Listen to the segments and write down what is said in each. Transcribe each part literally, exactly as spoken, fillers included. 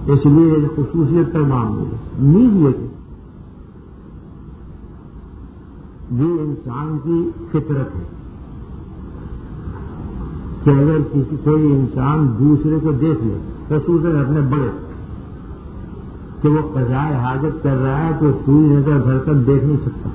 اس لیے خصوصیت پر معمول ہے. نیز یہ کہ یہ انسان کی فطرت ہے کہ اگر کسی کوئی انسان دوسرے کو دیکھ لے، خصوصاً اپنے بڑے، کہ وہ قضائے حاجت کر رہا ہے تو سوئی نظر بھر کر دیکھ نہیں سکتا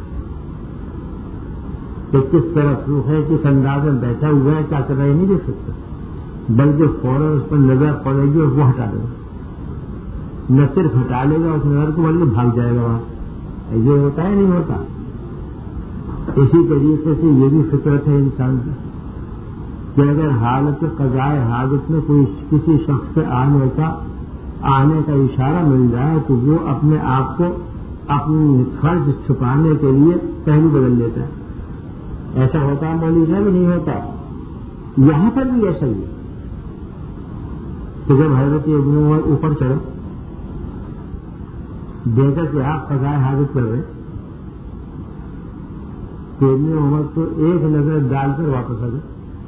کہ کس طرف روح ہے، کس انداز میں بیٹھا ہوا ہے، کیا کر رہا ہے، نہیں دیکھ سکتا، بلکہ فوراً اس پر نظر پڑے گی اور وہ ہٹا دے گا. نہ صرف ہٹا لے گا اس نظر کو، بلکہ بھاگ جائے گا وہاں. یہ ہوتا ہے نہیں ہوتا. اسی طریقے سے یہ بھی فطرت ہے انسان کی کہ اگر حالت قضائے حاجت میں کوئی کسی شخص کے آنے کا آنے کا اشارہ مل جائے تو وہ اپنے آپ کو اپنی فرض چھپانے کے لیے پہلو بدل لیتا ہے. ایسا ہوتا ہے مولوی صاحب؟ نہیں ہوتا. یہاں پر بھی ایسا ہی ہے کہ جب حضرت ابن عمر اوپر چڑھے، دیکھا کہ آپ قضائے حاجت کر رہے، تو ابن عمر تو ایک نظر ڈال کر واپس آ گئے،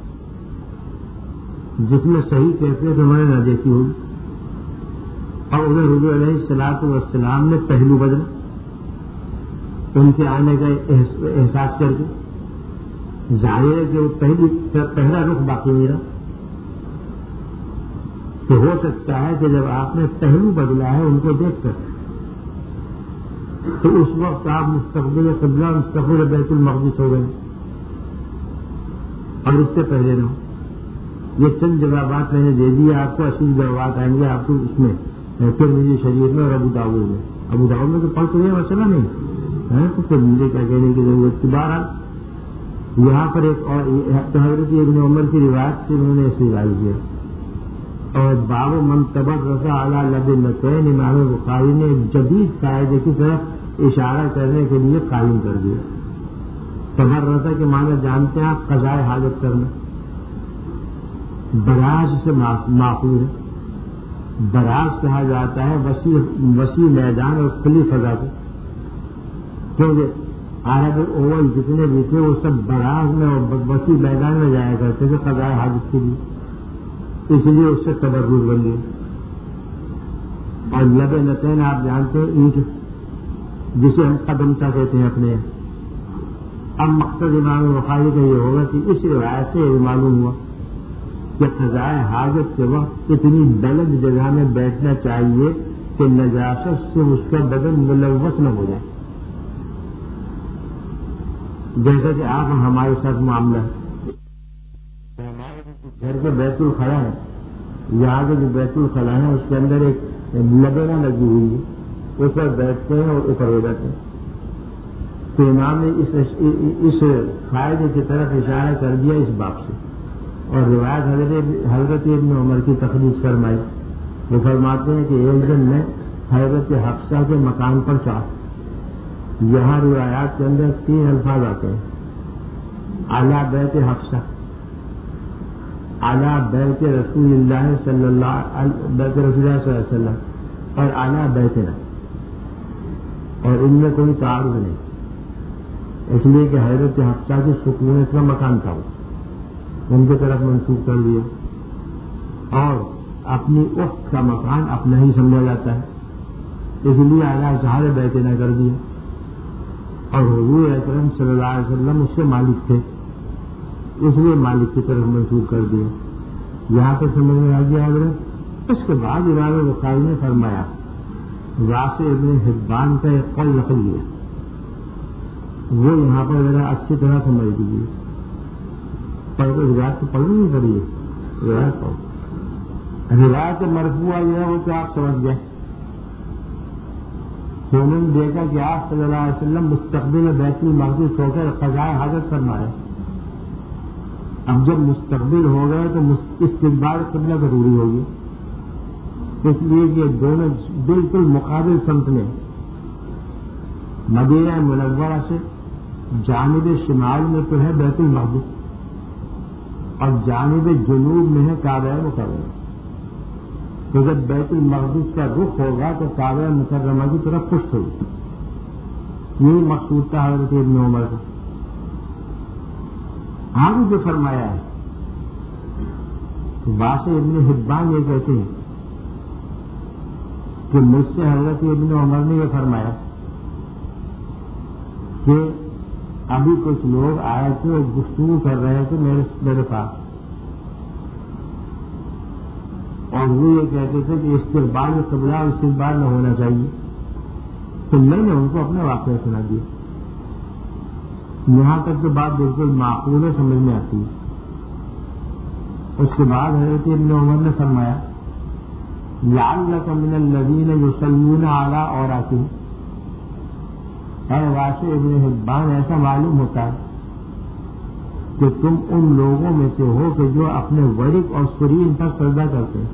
جس میں صحیح کیفیت ہمارے نہ دیکھی ہوگی، اور انہیں حضور علیہ الصلوۃ والسلام نے پہلو بدلا ان کے آنے کا احساس کر کے. ظاہر ہے کہ وہ پہلی پہلا رخ باقی نہیں رہا. تو ہو سکتا ہے کہ جب آپ نے پہلو بدلا ہے ان کو دیکھ کر، تو اس وقت آپ مستقبل قبلہ مستقبل بیت المقدس ہو گئے، اور اس سے پہلے نہ. یہ چند جوابات میں نے دے دیے آپ کو، اصل جوابات آئیں گے آپ کو اس میں ترمذی شریف میں اور ابو داؤد میں. ابو داؤد میں تو پڑھ تو یہ مسئلہ نہیں ہے تو پھر مجھے کیا کہنے کی ضرورت کی. بہرحال یہاں پر ایک اور حضرت ابن عمر کی روایت سے انہوں نے اس روایت کیا، اور باب من تبرز علی لبنتین امام بخاری نے جدید قاعدے کی طرف اشارہ کرنے کے لیے قائم کر دیا. تبرز کے معنی جانتے ہیں آپ؟ قضائے حاجت کرنا. براز سے ماخوذ ہے. براز کہا جاتا ہے وسیع وسیع میدان اور کھلی فضا کو، کیونکہ عرب اول جتنے بھی تھے وہ سب براز میں اور وسیع میدان میں جایا کرتے تھے قضائے حاجت کے لیے، اس لیے اس سے تبرز بن گئی. اور لب نتین آپ جانتے ہیں اینٹ جسے ہم قدمچہ کہتے ہیں اپنے. اب مقصد امام بخاری کا یہ ہوگا کہ اس روایت سے یہ معلوم ہوا کہ قضائے حاجت کے وقت اتنی بلند جگہ میں بیٹھنا چاہیے کہ نجاست سے اس کا بدن ملوث نہ ہو جائے، جیسا کہ آپ ہمارے ساتھ معاملہ ہے. گھر کے بیت الخلا ہے، یہاں کے جو بیت الخلا ہے اس کے اندر ایک لبینہ لگی ہوئی ہے، اس پر بیٹھتے ہیں اور اوپر ہو جاتے ہیں. تو امام نے اس اس فائدے کی طرف اشارہ کر دیا اس باب سے. اور روایت حضرت حضرت ابن عمر کی تخریج فرمائی. وہ فرماتے ہیں کہ ایک دن میں حضرت حفصہ کے مکان پر چڑھا. یہاں روایات کے اندر تین الفاظ آتے ہیں: اعلیٰ بیت حفصہ، اعلیٰ بیت رسول اللہ صلی اللہ بیت رسول اللہ صلی اللہ علیہ وسلم، اور اعلیٰ بیتنا. اور ان میں کوئی تعارض نہیں، اس لیے کہ حضرت حفصہ کی سکونت کا مکان تھا، ان کی طرف منسوخ کر دیا. اور اپنی اخت کا مکان اپنا ہی سمجھا جاتا ہے، اس لیے اعلیٰ شہر بیتنا کر دیا. اور حضور اکرم صلی اللہ علیہ وسلم اس کے مالک تھے، اس لیے مالک کی طرف منسوخ کر دیا. یہاں پر سمجھ میں آ گیا حضرت. اس کے بعد امام بخاری نے فرمایا، واسع ابن حبان کا ایک قول نقل لیا، وہ یہاں پر ذرا اچھی طرح سمجھ دیجیے. پر روایت تو پڑھنی نہیں پڑی ہے، روایت پڑھو. روایت مرفوعہ یہ ہے وہ تو آپ سمجھ گئے. تو انہوں نے دیکھا کہ آپ صلی اللہ علیہ وسلم مستقبل بیت المقدس ہو کر قضائے حاجت فرمائے. اب جب مستقبل ہو گئے تو استقبال قبلہ ضروری ہوگی، اس لیے کہ دونوں بالکل مقابل سمت میں، مدینہ منورہ سے جانب شمال میں تو ہے بیت المقدس، اور جانب جنوب میں ہے کعبہ مکرمہ. تو جب بیت المقدس کا رخ ہوگا تو کعبہ مکرمہ کی طرف پشت ہوگی. یہی مقصود تھا حضرت ابن عمر کا. آگے جو فرمایا ہے واسع ابن حبان یہ کہتے ہیں کہ مجھ سے حضرت ابن عمر نے یہ فرمایا کہ ابھی کچھ لوگ آئے تھے اور گفتگو کر رہے تھے میرے میرے پاس، اور وہ یہ کہتے تھے کہ استقبال قبلہ اور استقبال نہ ہونا چاہیے، تو میں نے ان کو اپنے واقعہ سنا دیا۔ یہاں تک کہ بات بالکل معقول ہے، سمجھ میں آتی ہے۔ اس کے بعد حضرت ابن عمر نے فرمایا لعلک من الذین یصلون علی عوراتہم، اے واسع ابن حبان ایسا معلوم ہوتا ہے کہ تم ان لوگوں میں سے ہو کہ جو اپنے ورق اور سرین پر سجدہ کرتے ہیں۔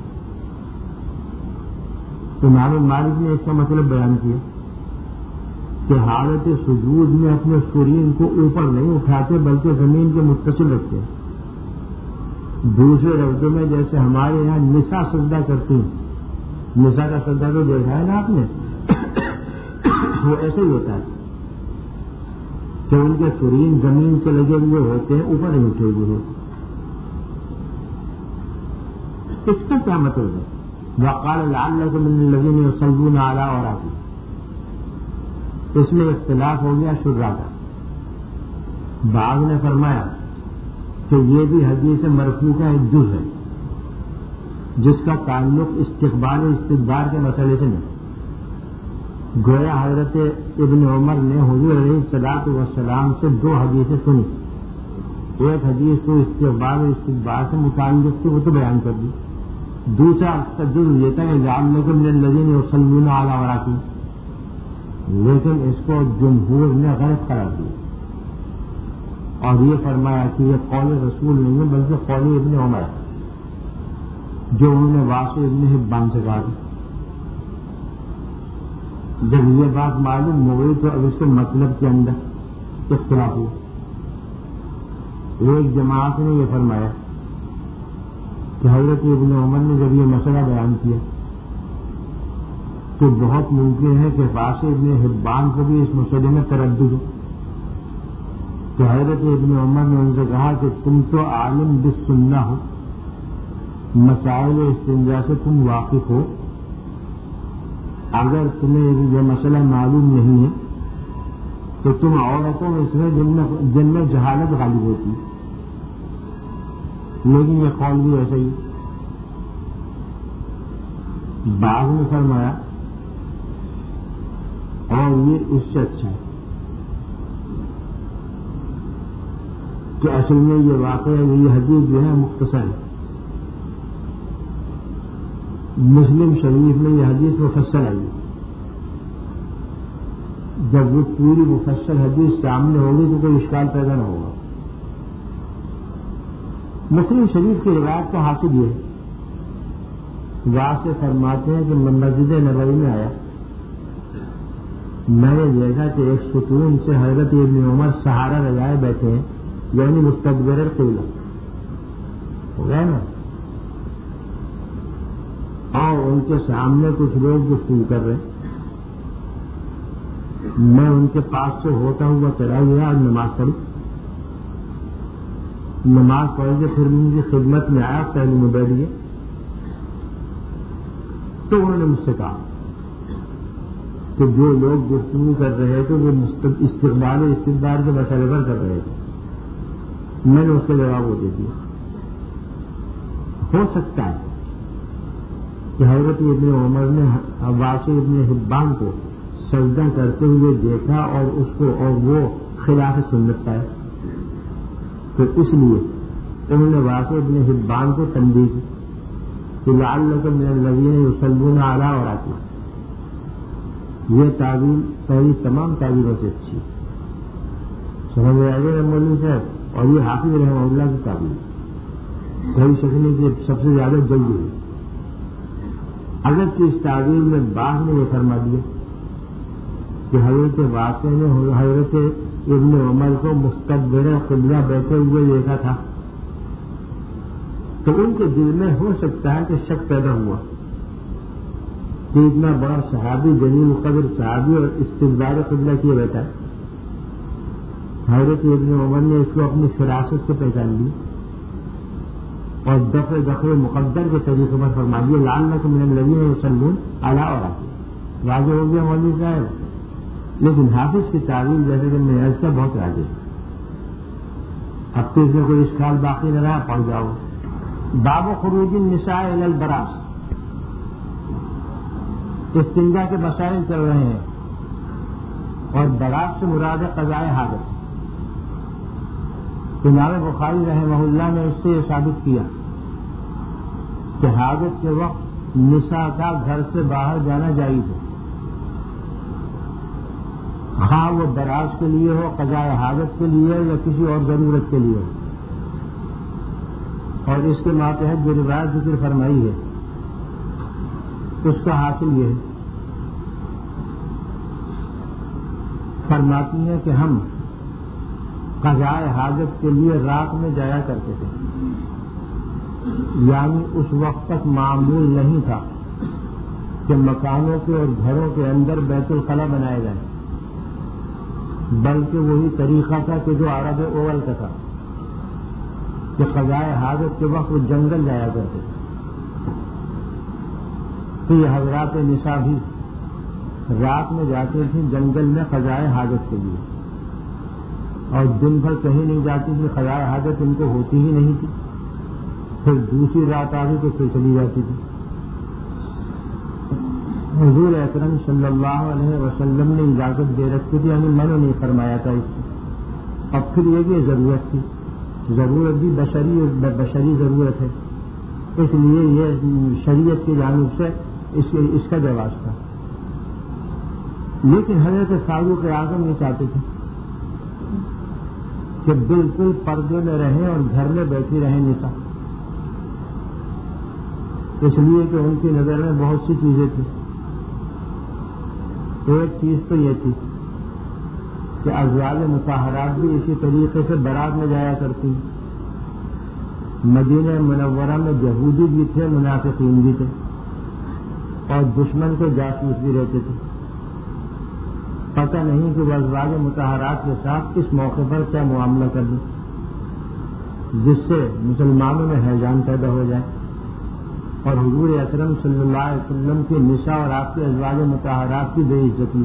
تو امام مالک نے اس کا مطلب بیان کیا کہ حالت سجود میں اپنے سرین کو اوپر نہیں اٹھاتے بلکہ زمین کے متصل رکھتے ہیں۔ دوسرے لفظوں میں جیسے ہمارے یہاں نساء سجدہ کرتی ہیں، نساء کا سجدہ تو دیکھا ہے نا آپ نے، وہ ایسے ہی ہوتا ہے کہ ان کے سرین زمین سے لگے ہوئے ہوتے ہیں، اوپر نہیں اٹھے ہوئے ہوتے۔ اس کا کیا مطلب ہے؟ وقال لعلک من الذین یصلون علی عوراتہم، اس میں اختلاف ہو گیا شرح کا۔ بعض نے فرمایا کہ یہ بھی حدیث مرفوع کا ایک جز ہے جس کا تعلق استقبال و استدبار کے مسئلے سے نہیں۔ گویا حضرت ابن عمر نے حضور علیہ الصلوۃ والسلام سے دو حدیثیں سنی، ایک حدیث تو استقبال و استدبار سے متعلق تھی، وہ تو بیان کر دی، دوسرا اس کا جز یہ تھا کہ لعلک من الذین یصلون علی عوراتہم، لیکن اس کو جمہور نے غلط قرار دیا اور یہ فرمایا کہ یہ قول رسول نہیں ہے بلکہ قول ابن عمر ہے، جو انہوں نے واسع ابن حبان سے کہا۔ جب یہ بات معلوم ہو گئی تو اب اس کے مطلب کے اندر اختلاف ہوا۔ ایک جماعت نے یہ فرمایا کہ حضرت ابن عمر نے جب یہ مسئلہ بیان کیا تو بہت ممکن ہے کہ واسع ابن حبان کو بھی اس مسئلے میں تردد ہو، تو حضرت ابن عمر نے ان سے کہا کہ تم تو عالم بالسنہ ہو، مسائل استنجا سے تم واقف ہو، اگر تمہیں یہ مسئلہ معلوم نہیں ہے تو تم عورتوں میں اس میں جن میں جن میں جہالت غالب ہوتی ہے، لیکن یہ قول بھی ایسا ہی۔ بعض نے فرمایا اور یہ اس سے اچھا ہے کہ اصل میں یہ واقعہ یہ حدیث جو ہے مختصر ہے، مسلم شریف میں یہ حدیث مفصل آئی، جب وہ پوری مفصل حدیث سامنے ہوگی تو کوئی اشکال پیدا نہ ہوگا۔ مسلم شریف کی روایت کا حاصل یہ ہے، واسع فرماتے ہیں کہ میں مسجد نبوی میں آیا، میں نے دیکھا کہ ایک ستون سے حضرت ابن عمر سہارا لگائے بیٹھے ہیں، یعنی مستقبل القبلہ ہو گیا نا، اور ان کے سامنے کچھ لوگ گفتگو کر رہے ہیں۔ میں ان کے پاس سے ہوتا ہوا چلا گیا اور نماز پڑھی، نماز پڑھ کے پھر ان کی خدمت میں آیا، پہلے میں بیٹھ گیا، تو انہوں نے مجھ سے کہا کہ جو لوگ گفتگو کر رہے تھے وہ استقبال و استدبار کے مسئلے پر کر رہے تھے۔ میں نے اس کا جواب وہ دے دیا، ہو سکتا ہے کہ حضرت ابن عمر نے واسع ابن حبان کو سجدہ کرتے ہوئے دیکھا اور اس کو اور وہ خلاف سنت پائے، تو اس لیے انہوں نے واسع ابن حبان کو تنبیہ کی کہ لعلک من الذین یصلون علی عوراتہم۔ یہ تعبیر پہلی تمام تعبیروں سے اچھی سمجھ میں آ گئی مولوی صاحب، اور یہ حافظ رحمہ اللہ کی تعبیر کوئی شک نہیں کہ سب سے زیادہ جلدی ہوئی۔ اگر کہ اس تعبیر میں بعض نے یہ فرما دیا کہ حضرت واسع نے حضرت ابن عمر کو مستقبل قبلہ بیٹھے ہوئے دیکھا تھا، تو ان کے دل میں ہو سکتا ہے کہ شک پیدا ہوا کہ اتنا بڑا صحابی جلیل قدر صحابی اور استقبال قبلہ کیے بیٹھا ہے۔ حضرت ابن عمر نے اس کو اپنی فراست سے پہچان لی اور دفع دفع مقدر کے طریقے پر فرما دیے لعلکم من الذین یصلون علی اوراق واضح ہو گیا مولوی صاحب. لیکن حافظ کی تعویل جیسے کہ میں ایسا بہت واضح ہے. اب تو اس میں کوئی اشکال باقی نہ رہا, پڑھ جاؤ. باب خروج النساء الی البراس, استنجا کے مسائل چل رہے ہیں اور براس سے مراد قضاء حاجت. امام بخاری رحمہ اللہ نے اس سے یہ ثابت کیا کہ حاجت کے وقت نساء کا گھر سے باہر جانا جائز ہے, ہاں وہ براس کے لیے ہو, قضاء حاجت کے لیے یا کسی اور ضرورت کے لیے ہو. اور اس کے ماتحت جو روایت ذکر فرمائی ہے اس کا حاصل یہ ہے, فرماتی ہیں کہ ہم قضاء حاجت کے لیے رات میں جایا کرتے تھے, یعنی اس وقت تک معمول نہیں تھا کہ مکانوں کے اور گھروں کے اندر بیت الخلا بنائے جائیں, بلکہ وہی طریقہ تھا کہ جو عرب اول کا تھا کہ قضاء حاجت کے وقت وہ جنگل جایا کرتے تھے. تو یہ حضرات نساء بھی رات میں جاتے تھے جنگل میں قضاء حاجت کے لیے, اور دن بھر کہیں نہیں جاتی تھی, قضاء حاجت ان کو ہوتی ہی نہیں تھی. پھر دوسری رات آ گئی تو پھر چلی جاتی تھی. حضور اکرم صلی اللہ علیہ وسلم نے اجازت دے رکھی تھی, یعنی منع نہیں فرمایا تھا اس کی. اب پھر یہ بھی ضرورت تھی, ضرورت بھی بشری بشری ضرورت ہے, اس لیے یہ شریعت کی جانب سے اس, اس کا جواز تھا. لیکن حضرت فاروق اعظم یہ چاہتے تھے کہ بالکل پردے میں رہیں اور گھر میں بیٹھی رہیں نساء, اس لیے کہ ان کی نظر میں بہت سی چیزیں تھیں. ایک چیز تو یہ تھی کہ ازواج مطہرات بھی اسی طریقے سے برات میں جایا کرتی. مدینہ منورہ میں یہودی بھی تھے, منافقین بھی تھے, اور دشمن کے جاسوس بھی رہتے تھے. پتہ نہیں کہ وہ ازواج مطہرات کے ساتھ اس موقع پر کیا معاملہ کر دیں جس سے مسلمانوں میں حیران پیدا ہو جائے. اور حضور اکرم صلی اللہ علیہ وسلم کے نساء اور آپ کے ازواج مطہرات کی بے عزتی.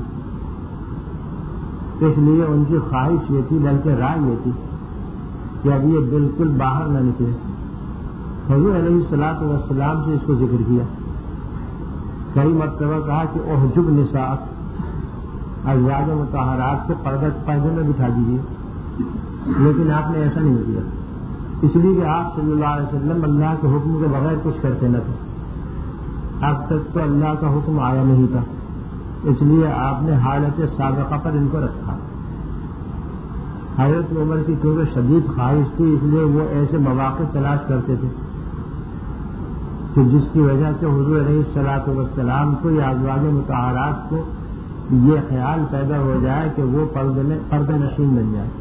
اس لیے ان کی خواہش یہ تھی, بلکہ رائے یہ تھی کہ اب یہ بالکل باہر نہ نکلے. حضور علیہ الصلوۃ والسلام سے اس کو ذکر کیا, کئی مرتبہ کہا کہ احجب نساء, ازواج مطہرات سے پردہ پردے میں بٹھا دیجیے, لیکن آپ نے ایسا نہیں کیا, اس لیے کہ آپ صلی اللہ علیہ وسلم اللہ کے حکم کے بغیر کچھ کرتے نہ تھے. اب تک تو اللہ کا حکم آیا نہیں تھا, اس لیے آپ نے حالت سابقہ پر ان کو رکھا. حضرت عمر کی کیونکہ شدید خواہش تھی, اس لیے وہ ایسے مواقع تلاش کرتے تھے کہ جس کی وجہ سے حضور علیہ الصلوۃ والسلام کو یا ازواج مطہرات کو یہ خیال پیدا ہو جائے کہ وہ پردہ نشین بن جائے.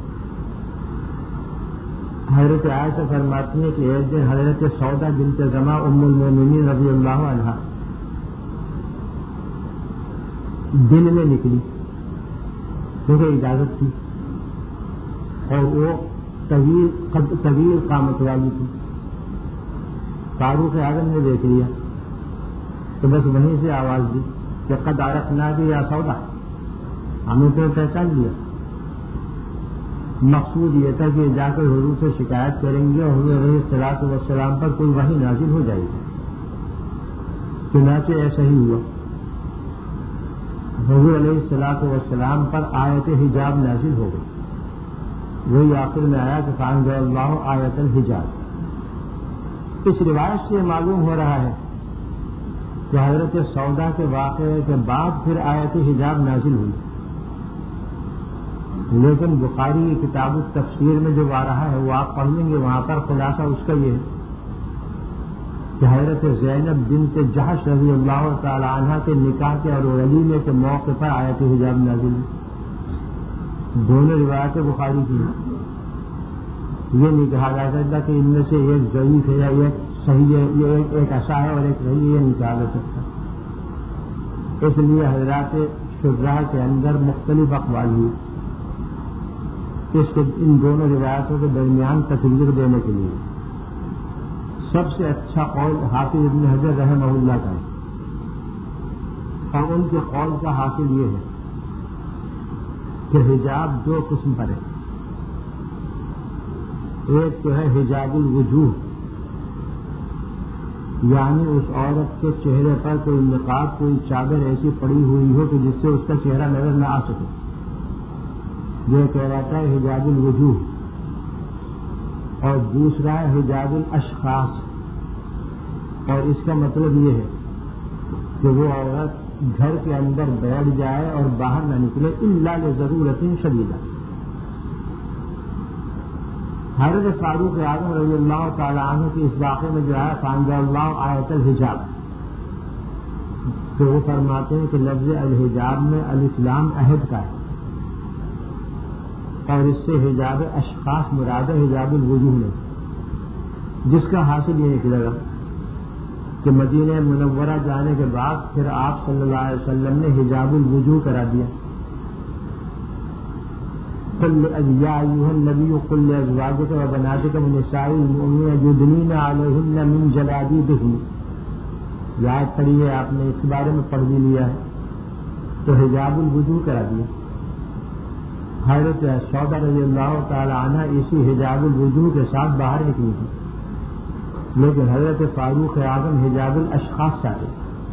حضرت عائشہ فرماتی ہے کہ ایک دن حضرت سودا بنت زمع ام المومنین رضی اللہ عنہا دن میں نکلی, کیونکہ اجازت تھی, اور وہ طویل طویل قامت والی تھی. فاروق اعظم نے دیکھ لیا تو بس وہیں سے آواز دی کہ قد عرفنا بھی یا سودا, ہمیں تو پہچان لیا. مقصود یہ تھا کہ جا کر حضور سے شکایت کریں گے اور حضور علیہ الصلوۃ والسلام پر کوئی وحی نازل ہو جائے گی. چنانچہ ایسا ہی ہوا, حضور علیہ الصلوۃ والسلام پر آیت حجاب نازل ہو گئی. وہی آخر میں آیا کہ فانزل اللہ آیت الحجاب. اس روایت سے معلوم ہو رہا ہے کہ حضرت سودا کے واقعے کے بعد پھر آیت حجاب نازل ہوئی. لیکن بخاری کی کتاب التفسیر میں جو آ رہا ہے وہ آپ پڑھ لیں گے, وہاں پر خلاصہ اس کا یہ ہے کہ حضرت زینب بنت جحش رضی اللہ تعالی عنہ کے نکاح کے اور ولیمے کے موقع پر آیت حجاب نازل ہوئی. دونوں روایتیں بخاری کی ہیں. یہ نہیں کہا جا سکتا کہ ان میں سے ایک ضعیف ہے یا ایک صحیح ہے, یہ ایک, ایک ایسا ہے اور ایک صحیح ہے, یہ نہیں کہا جا سکتا. اس لیے حضرات شراح کے اندر مختلف اقوال ہوئی اس کے ان دونوں روایتوں کے درمیان تصویر دینے کے لیے. سب سے اچھا قول حافظ ابن حجر رحمہ اللہ کا ہے، اور ان کے قول کا حاصل یہ ہے کہ حجاب دو قسم پر ہے. ایک تو ہے حجاب الوجوہ، یعنی اس عورت کے چہرے پر کوئی نقاب، کوئی چادر ایسی پڑی ہوئی ہو کہ جس سے اس کا چہرہ نظر نہ آ سکے، یہ کہلاتا ہے حجاب الوجوہ. اور دوسرا ہے حجاب الاشخاص، اور اس کا مطلب یہ ہے کہ وہ عورت گھر کے اندر بیٹھ جائے اور باہر نہ نکلے الا لضرورت شدیدہ. حضرت فاروق اعظم رضی اللہ تعالیٰ عنہ کے اس واقعے میں جو ہے فانزل اللہ آیت الحجاب، تو وہ فرماتے ہیں کہ لفظ الحجاب میں الاسلام عہد کا ہے، اور اس سے حجاب اشخاص مراد ہے حجاب الوجوہ میں، جس کا حاصل یہ نکلے گا کہ مدینہ منورہ جانے کے بعد پھر آپ صلی اللہ علیہ وسلم نے حجاب الوجوہ کرا دیا. قل یا ایھا النبی قل لازواجک وبناتک ونساء المؤمنین یدنین علیہن من جلابیبہن. یاد پڑھی ہے آپ نے، اس کے بارے میں پڑھ بھی لیا ہے. تو حجاب الوجوہ کرا دیا. حضرت سودا رضی اللہ تعالی عنہ اسی حجاب الوجوہ کے ساتھ باہر نکلی تھی، لیکن حضرت فاروق اعظم حجاب الاشخاص چاہتے،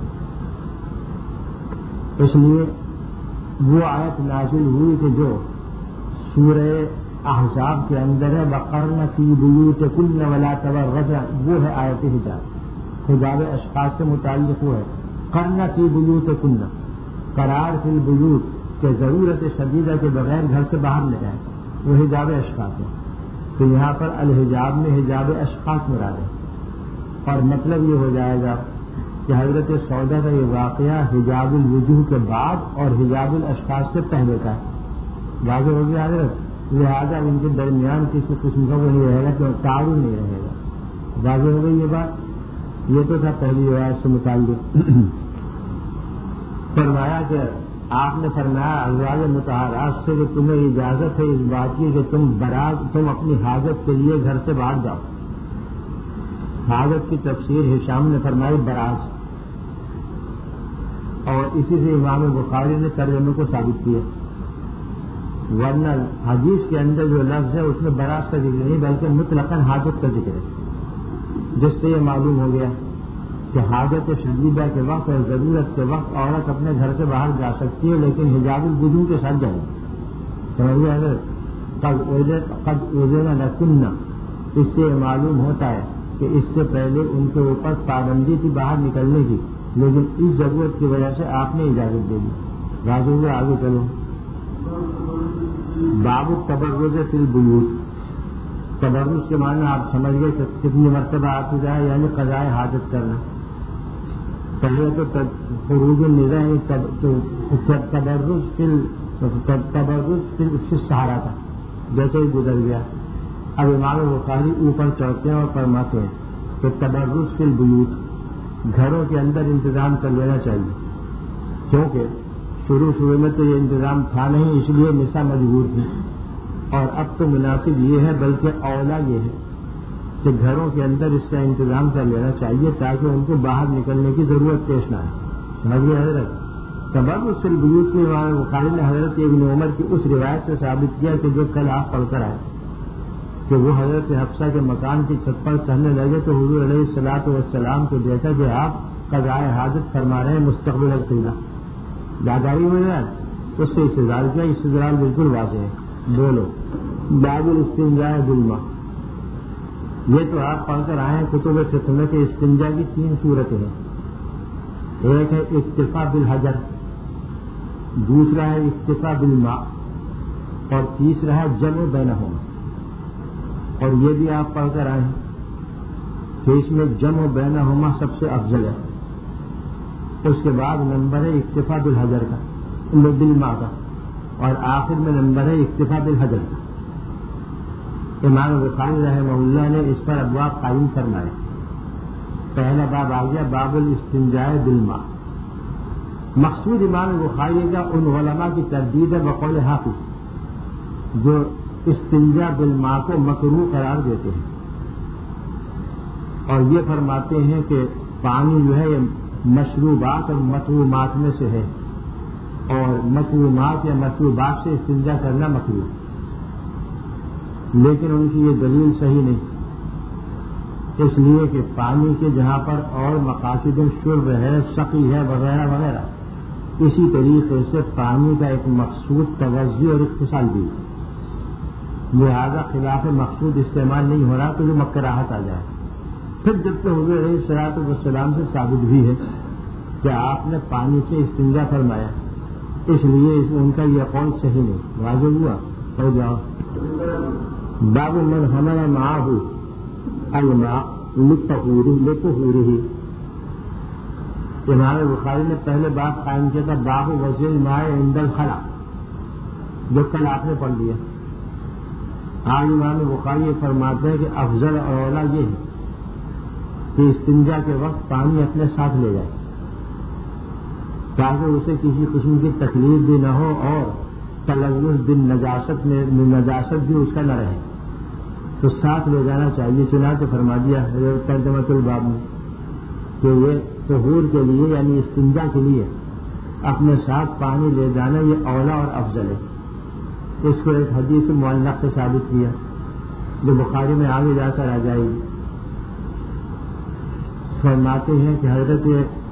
اس لیے وہ آیت نازل ہوئی کہ جو سورہ احزاب کے اندر ہے وقرن فی بیوتکن ولا تبرجن، وہ ہے آیت حجاب. حجاب اشخاص سے متعلق وہ ہے قرن فی بیوتکن، قرار فی البیوت کہ ضرورت شدیدہ کے بغیر گھر سے باہر نہ جائے، وہ حجاب اشخاص ہے. تو یہاں پر الحجاب میں حجاب اشخاص مراد ہے، اور مطلب یہ ہو جائے گا کہ حضرت سودا کا یہ واقعہ حجاب الوجوہ کے بعد اور حجاب الاشخاص سے پہلے کا ہے. واضح ہو گیا حضرت، لہٰذا ان کے درمیان کسی قسم کا وہ نہیں رہے گا، کہ تعارض نہیں رہے گا. واضح ہو گئی یہ بات. یہ تو تھا پہلی روایت سے متعلق. فرمایا کہ آپ نے فرمایا ازواج مطہرات سے کہ تمہیں اجازت ہے اس بات کی کہ تم برات تم اپنی حاجت کے لیے گھر سے باہر جاؤ. حاجت کی تفسیر ہشام نے فرمائی براز، اور اسی سے امام بخاری نے ترجمے کو ثابت کیا. ورنہ حدیث کے اندر جو لفظ ہے اس میں براز کا ذکر نہیں بلکہ مطلقاً حاجت کا ذکر ہے، جس سے یہ معلوم ہو گیا کہ حاجت شدیدہ کے وقت اور ضرورت کے وقت عورت اپنے گھر سے باہر جا سکتی ہے، لیکن حجاب الوجوہ کے ساتھ جائے. سمجھے اگر قد اوزین لکن، اس سے یہ معلوم ہوتا ہے کہ اس سے پہلے ان کے اوپر پابندی تھی باہر نکلنے کی، لیکن اس ضرورت کی وجہ سے آپ نے اجازت دے دی. راجو ہوئے آگے چلو. باب التبرج فی البیوت. تبرج کے معنی آپ سمجھ گئے کہ کتنی مرتبہ آتی جائے، یعنی قضاء حاجت کرنا. پہلے تو خروج النظام تبرج فی الصحرا تھا، جیسے ہی گزر گیا. اب امام بخاری اوپر چڑھتے ہیں اور فرماتے ہیں کہ تبرج فی البیوت، گھروں کے اندر انتظام کر لینا چاہیے، کیونکہ شروع شروع میں تو یہ انتظام تھا نہیں، اس لیے نساء مجبور تھی. اور اب تو مناسب یہ ہے بلکہ اولا یہ ہے کہ گھروں کے اندر اس کا انتظام کر لینا چاہیے تاکہ ان کو باہر نکلنے کی ضرورت پیش نہ آئے. سمجھیے حضرت. تبرج فی البیوت میں امام بخاری نے حضرت ابن عمر کی اس روایت سے ثابت کیا کہ جو کل آپ پڑھ کر آئے کہ وہ حضرت حفصہ کے مکان کی چھت پر چڑھنے لگے تو حضور علیہ الصلوۃ والسلام کو دیکھا کہ آپ قضاء حاجت فرما رہے ہیں مستقبل القبلہ. یاد آئی ہوئی ہے؟ اس سے استدلال کیا. استدلال بالکل واضح ہے. بولو. باب الاستنجاء بالماء. یہ تو آپ پڑھ کر آئے ہیں کتب فقہ میں کہ استنجا کی تین صورتیں ہیں. ایک ہے اکتفا بالحجر، دوسرا ہے اکتفا بالماء، اور تیسرا ہے جمع بینہما. اور یہ بھی آپ پڑھ کر آئے ہیں کہ اس میں جمع بینہما سب سے افضل ہے. اس کے بعد نمبر ہے اکتفا بالحجر کا بالماء کا، اور آخر میں نمبر ہے اکتفا بالحجر کا. امام بخاری رحمہ اللہ نے اس پر ابواب قائم فرمائے. پہلا باب آ گیا باب الاستنجاء بالماء. مقصود امام بخاری کا ان علماء کی تردید ہے بقول حافظ جو استنجا بالماء کو مکروہ قرار دیتے ہیں، اور یہ فرماتے ہیں کہ پانی جو ہے یہ مشروبات اور مطعومات میں سے ہے، اور مطعومات یا مشروبات سے استنجا کرنا مکروہ، لیکن ان کی یہ دلیل صحیح نہیں، اس لیے کہ پانی کے جہاں پر اور مقاصد الشرب ہے، سقی ہے، وغیرہ وغیرہ، اسی طریقے سے پانی کا ایک مقصود توزیع اور اتصال بھی، لہذا خلاف مقصود استعمال نہیں ہو رہا تو جو مکراہت آ جائے۔ پھر جب کہ حضور علیہ الصلوۃ والسلام سے ثابت بھی ہے کہ آپ نے پانی سے استنجا فرمایا، اس لیے ان کا یہ قول صحیح نہیں، واضح ہوا۔ ہو جاؤ باب من حمل معه الماء لطهوره، امام بخاری نے پہلے باب قائم کیا تھا باب وضع الماء عند الخلا، جو کل آپ نے پڑھ لیا۔ آج امام بخاری یہ فرماتے ہیں کہ افضل اور اولا یہ ہے کہ استنجا کے وقت پانی اپنے ساتھ لے جائے تاکہ اسے کسی قسم کی تکلیف بھی نہ ہو اور تلوث بن نجاست میں نجاست بھی اس کا نہ رہے، تو ساتھ لے جانا چاہیے۔ چنانچہ فرما دیا ترجمۃ الباب میں کہ یہ طہور کے لیے یعنی استنجا کے لیے اپنے ساتھ پانی لے جانا یہ اولا اور افضل ہے۔ اس کو ایک حدیث معلق سے ثابت کیا جو بخاری میں آگے جا کر آ جائے گی۔ فرماتے ہیں کہ حضرت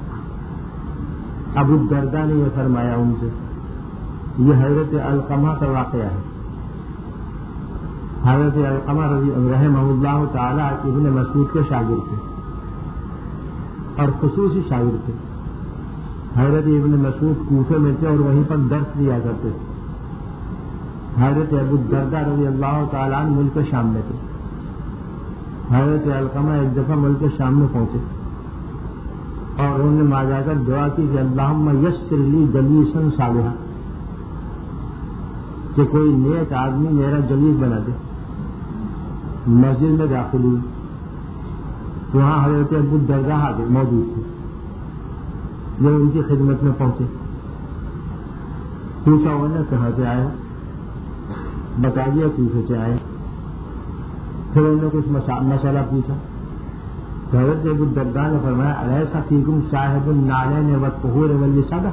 ابو الدرداء نے یہ فرمایا ان سے، یہ حضرت علقمہ کا واقعہ ہے۔ حضرت علقمہ رحمہ اللہ تعالی ابن مسعود کے شاگرد تھے اور خصوصی شاگرد تھے۔ حضرت ابن مسعود کوفے میں تھے اور وہیں پر درس دیا کرتے تھے۔ حضرت ابو الدرداء رضی اللہ تعالیٰ عنہ ملک شام میں تھے۔ حضرت علقمہ ایک دفعہ ملک شام میں پہنچے اور انہوں نے وہاں جا کر دعا کی کہ اللہم یسر لی جلیسا صالحا، کہ کوئی نیک آدمی میرا جلیس بنا دے۔ مسجد میں داخل ہوئی، وہاں حضرت ابو الدرداء موجود تھے، جو ان کی خدمت میں پہنچے۔ پوچھا انہوں نے کہاں سے آئے، بتا دیا کوفے سے آئے۔ پھر انہوں نے کچھ مسئلہ پوچھا، حضرت ابو الدرداء نے فرمایا الیس فیکم صاحب النعلین والطہور والوسادہ،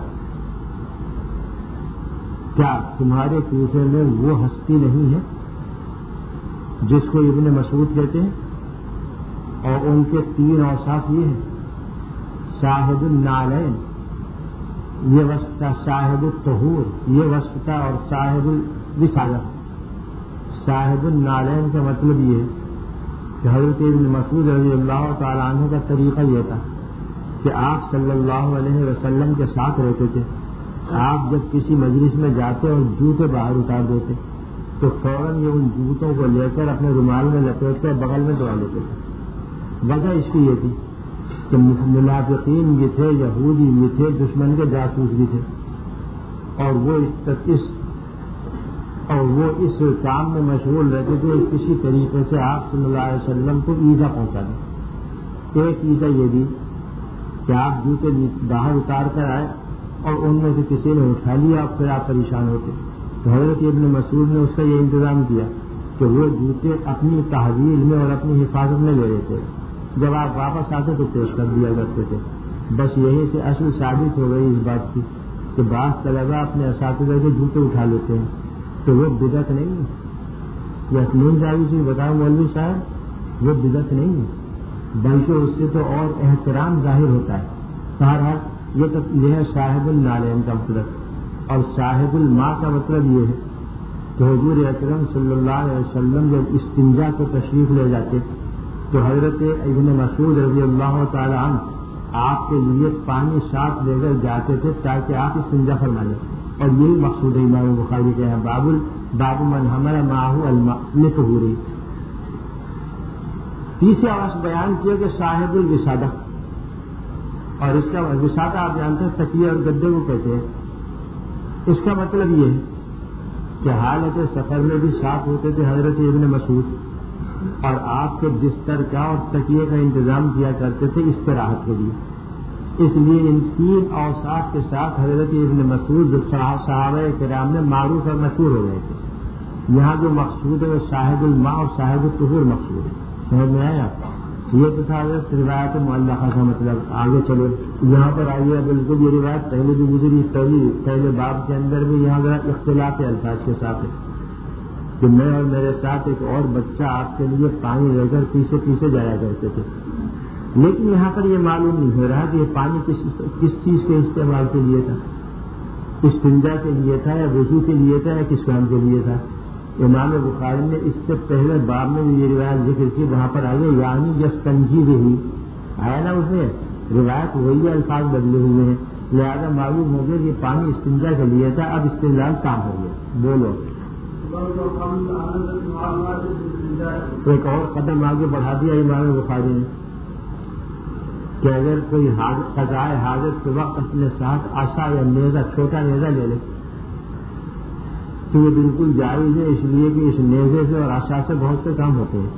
کیا تمہارے کوفے میں وہ ہستی نہیں ہے جس کو ابن مسعود کہتے ہیں، اور ان کے تین اوصاف یہ ہیں، صاحب النعلین یہ وصف تھا، صاحب الطہور یہ وصف تھا، اور صاحب الوسادہ۔ صاحب النعلین کا مطلب یہ ہے کہ حضرت ابن مسعود رضی اللہ تعالیٰ عنہ کا طریقہ یہ تھا کہ آپ صلی اللہ علیہ وسلم کے ساتھ رہتے تھے۔ آپ جب کسی مجلس میں جاتے اور جوتے باہر اتار دیتے تو فوراً یہ ان جوتوں کو لے کر اپنے رومال میں لپیٹ کر بغل میں دوڑا لیتے تھے۔ وجہ اس کی یہ تھی کہ منافقین بھی تھے، یہودی بھی تھے، دشمن کے جاسوس بھی تھے، اور وہ اس اور وہ اس کام میں مشغول رہتے تھے کسی طریقے سے آپ صلی اللہ علیہ وسلم کو ایذا پہنچا دیں۔ ایک ایذا یہ دی کہ آپ جوتے باہر اتار کر آئے اور ان میں سے کسی نے اٹھا لیا اور پھر آپ پریشان ہوتے، تو حضرت ابن مسعود نے اس کا یہ انتظام کیا کہ وہ جوتے اپنی تحویل میں اور اپنی حفاظت میں لے لیتے، جب آپ واپس آتے تو پیش کر دیا کرتے تھے۔ بس یہیں سے اصل ثابت ہو گئی اس بات کی کہ بعض طلبہ اپنے اساتذہ کے جوتے اٹھا لیتے ہیں تو وہ بدعت نہیں ہے۔ یقین جاوی سے بتاؤ مولوی صاحب، وہ بدعت نہیں ہے، بلکہ اس سے تو اور احترام ظاہر ہوتا ہے۔ بہرحال یہ تو یہ ہے صاحب النعلین کا مطلب، اور صاحب الماء کا مطلب یہ ہے کہ حضور اکرم صلی اللہ علیہ وسلم جب استنجا کو تشریف لے جاتے تو حضرت ابن مسعود رضی اللہ تعالی عنہ آپ کے لیے پانی ساتھ لے کر جاتے تھے تاکہ آپ استنجا فرما لیں، اور یہی مقصود ہے امام بخاری کے ہیں باب باب من حمل معه الماء لطہور۔ تیسرا وصف بیان کیا کہ صاحب الوسادہ، اور اس کا وسادہ آپ جانتے ہیں تکیے اور گدے کو کہتے ہیں۔ اس کا مطلب یہ ہے کہ حالت سفر میں بھی ساتھ ہوتے تھے حضرت ابن مسعود، اور آپ کے بستر کا اور تکیے کا انتظام کیا کرتے تھے استراحت کے لیے۔ اس لیے ان تین اوصاف کے ساتھ حضرت ابن مسعود صحابہ کرام میں معروف اور مشہور ہو گئے تھے۔ یہاں جو مقصود ہے وہ صاحب الماء اور صاحب الطہور مقصود ہے، سمجھ میں آیا آپ؟ یہ تو تھا روایت معلقہ کا مطلب. آگے چلو یہاں پر آئیے. بالکل یہ روایت پہلے بھی گزری, پہلی پہلے باب کے اندر بھی یہاں ذرا اختلاف الفاظ کے ساتھ ہے کہ میں اور میرے ساتھ ایک اور بچہ آپ کے لیے پانی لے کر پیچھے پیچھے جایا کرتے تھے. لیکن یہاں پر یہ معلوم نہیں ہو رہا کہ یہ پانی کس کس چیز کے استعمال کے لیے تھا. استنجا کے لیے تھا یا وضو کے لیے تھا یا کس کام کے لیے تھا. امام بخاری نے اس سے پہلے باب میں یہ روایت ذکر کی, وہاں پر آگے یعنی یستنجی بھی آیا نا, اس میں روایت وہی الفاظ بدلے ہوئے ہیں. لہٰذا معلوم ہو گیا یہ پانی استنجا کے لیے تھا. اب استعمال کام ہو گیا. بولو ایک اور قدم آگے بڑھا دیا امام بخاری نے کہ اگر کوئی قضائے حاجت کے وقت اپنے ساتھ عصا یا نیزہ, چھوٹا نیزہ لے لے تو یہ بالکل جائز ہے, اس لیے کہ اس نیزے سے اور عصا سے بہت سے کام ہوتے ہیں.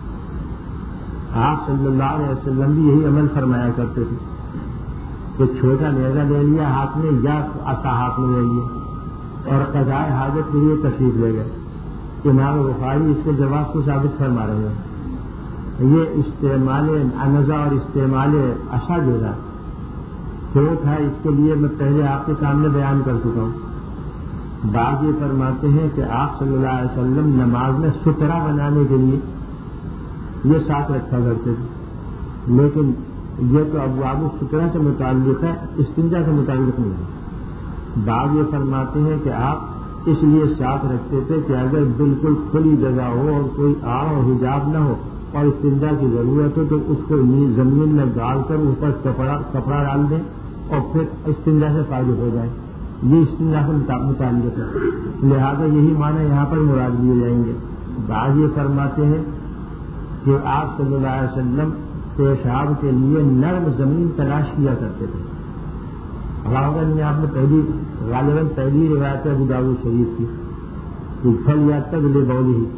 آپ صلی اللہ علیہ وسلم بھی یہی عمل فرمایا کرتے تھے کہ چھوٹا نیزہ لے لیا ہاتھ میں یا عصا ہاتھ میں لے لیا اور قضائے حاجت کے لیے تشریف لے گئے. امام بخاری اس کے جواب کو ثابت فرما رہے ہیں. یہ استعمال انزا اور استعمال عصا جو ہے کیوں تھا, اس کے لیے میں پہلے آپ کے سامنے بیان کر چکا ہوں. بعض یہ فرماتے ہیں کہ آپ صلی اللہ علیہ وسلم نماز میں سترا بنانے کے لیے یہ ساتھ رکھا کرتے تھے, لیکن یہ تو ابواب سترا سے متعلق ہے, استنجا سے متعلق نہیں ہے. بعض یہ فرماتے ہیں کہ آپ اس لیے ساتھ رکھتے تھے کہ اگر بالکل کھلی جگہ ہو اور کوئی آڑ اور حجاب نہ ہو اور استنجا کی ضرورت ہو تو اس کو زمین میں ڈال کر اوپر کپڑا کپڑا ڈال دیں اور پھر استنجا سے فارغ ہو جائیں. یہ استنجا سے متعلق ہے, لہذا یہی معنی یہاں پر مراد لیے جائیں گے. بعض یہ فرماتے ہیں کہ آپ صلی اللہ علیہ وسلم پیشاب کے لیے نرم زمین تلاش کیا کرتے تھے. غالباً میں آپ نے پہلی غالباً پہلی روایت ابو داؤد شریف کی کہ پھل یا تب لے بولی ہی,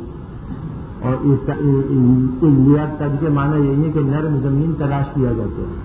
اور لیا تب کے معنی یہی ہے کہ نرم زمین تلاش کیا کرتے ہیں.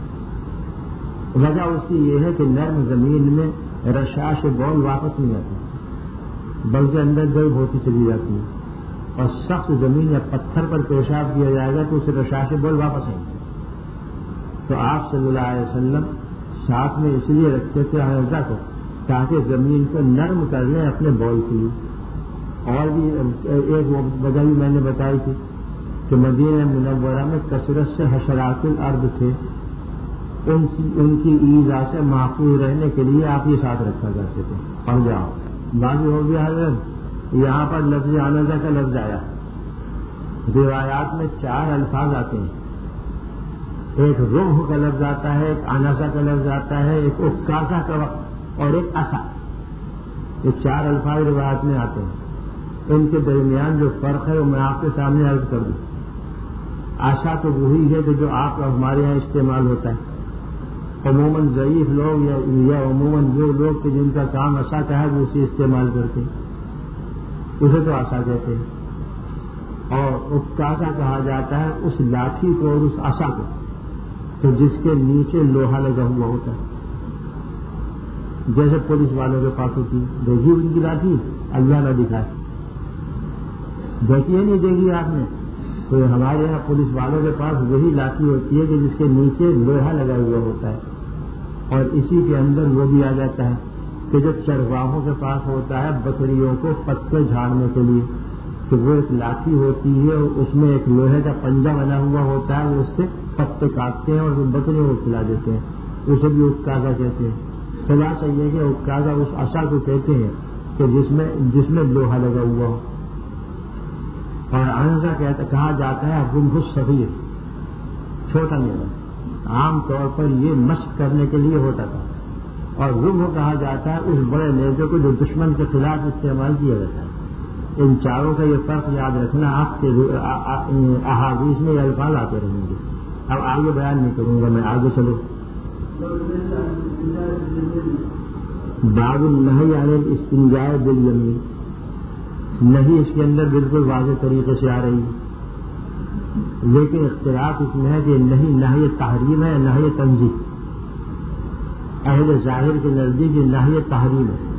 وجہ اس کی یہ ہے کہ نرم زمین میں رشاش بول واپس نہیں آتی بلکہ اندر گرد ہوتی چلی جاتی ہے, اور سخت زمین یا پتھر پر پیشاب کیا جائے گا تو اسے رشاش بول واپس آئیں گے. تو آپ صلی اللہ علیہ وسلم ساتھ میں اس لیے رکھتے تھے حضرت کو تاکہ زمین کو نرم کر لیں اپنے بول کے لیے. اور بھی ایک وجہ بھی میں نے بتائی تھی کہ مدینہ منورہ میں کثرت سے حشرات الارض تھے, ان کی ان کی ایذا سے محفوظ رہنے کے لیے آپ یہ ساتھ رکھا کرتے تھے. پڑھ جاؤ باقی ہو گیا حضرت. یہاں پر لفظ آنزہ کا لفظ آیا. روایات میں چار الفاظ آتے ہیں, ایک روح کا لفظ آتا ہے, ایک آنزہ کا لفظ آتا ہے, ایک اکاسا کا اور ایک عصا. یہ چار الفاظ روایات میں آتے ہیں. ان کے درمیان جو فرق ہے وہ میں آپ کے سامنے عرض کر دوں. عصا تو وہی ہے کہ جو آپ ہمارے یہاں استعمال ہوتا ہے. عموماً ضعیف لوگ یا, یا عموماً وہ لوگ کہ جن کا کام عصا کا ہے وہ اسے استعمال کرتے ہیں, اسے تو عصا کہتے ہیں. اور اکاسا کہا جاتا ہے اس لاٹھی کو اور اس عصا کو تو جس کے نیچے لوہا لگا ہوا ہوتا ہے, جیسے پولیس والوں کے پاس ہوتی ہے. دیکھیے ان کی لاٹھی, اللہ نہ دکھائے, دیکھیے نہیں دیکھیے آپ نے, تو ہمارے یہاں پولیس والوں کے پاس وہی لاٹھی ہوتی ہے کہ جس کے نیچے لوہا لگا ہوا ہوتا ہے. اور اسی کے اندر وہ بھی آ جاتا ہے کہ جو چرواہوں کے پاس ہوتا ہے بکریوں کو پتے جھاڑنے کے لیے, تو وہ ایک لاٹھی ہوتی ہے اور اس میں ایک لوہے کا پنجہ بنا ہوا ہوتا ہے, وہ اس سے پتے کاٹتے ہیں اور وہ بکریوں کو کھلا دیتے ہیں. اسے بھی اکاسا کہتے ہیں. خلاصہ یہ کہ اکاسا اس عصا کو کہتے ہیں کہ جس میں جس میں لوہا لگا ہوا ہو. اور آنزہ کہا جاتا ہے رمح الصغیر, چھوٹا نیزہ. عام طور پر یہ مشق کرنے کے لیے ہوتا تھا. اور رمح کہا جاتا ہے اس بڑے نیزے کو جو دشمن کے خلاف استعمال کیا جاتا ہے. ان چاروں کا یہ فرق یاد رکھنا, آپ کے احادیث میں یہ الفاظ آتے رہیں گے. اب آگے بیان نہیں کروں گا میں, آگے چلو. باب النہی عن الاستنجاء بالیمین, نہیں اس کے اندر بالکل واضح طریقے سے آ رہی ہے, لیکن اختلاف اس میں ہے کہ نہیں نہی تحریم ہے یا نہی تنزیہ. اہل ظاہر کے نزدیک یہ نہی تحریم ہے,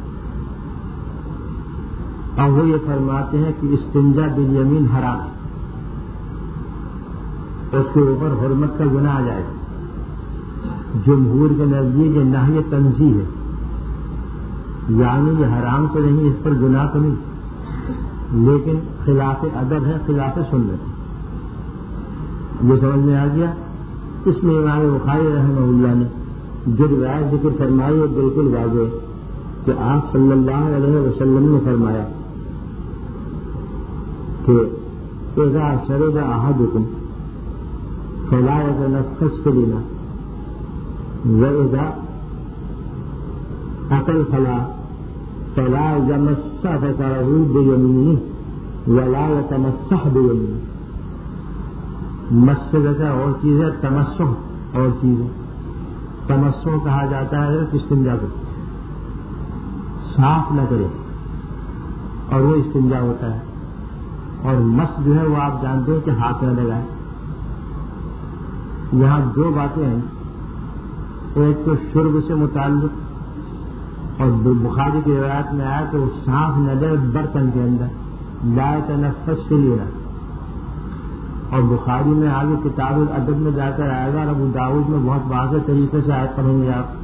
اور وہ یہ فرماتے ہیں کہ استنجا بالیمین حرام ہے. اس کے اوپر حرمت کا گناہ آ جائے گا. جمہور کے نزدیک یہ نہی تنزیہ ہے، یعنی یہ حرام تو نہیں، اس پر گناہ تو نہیں، لیکن خلاف ادب ہے، خلاف سنت. یہ سمجھ میں آ گیا. اس میں امام بخاری رحمہ اللہ نے جو روایت ذکر فرمائی ہے بالکل واضح کہ آپ صلی اللہ علیہ وسلم نے فرمایا کہ اذا شرب احدکم فلا يتنفس في الإناء وإذا أكل فلا فلا يمس ذكره بيمينه ولا يتمسح بيمينه. مس ذکر اور چیز ہے، تمسح اور چیز ہے. تمسح کہا جاتا ہے استنجا کو صاف نہ کرے اور وہ استنجا ہوتا ہے، اور مس جو ہے وہ آپ جانتے ہیں کہ ہاتھ نہ لگائے. یہاں دو باتیں ہیں، ایک تو شرب سے متعلق، اور بخاری کی روایت میں آیا کہ وہ سانس نہ دے برتن کے اندر، لا تنفس سے لینا. اور بخاری میں آگے کتاب الادب میں جا کر آئے گا، اور ابو داؤد میں بہت واضح طریقے سے آیت پڑھیں گے آپ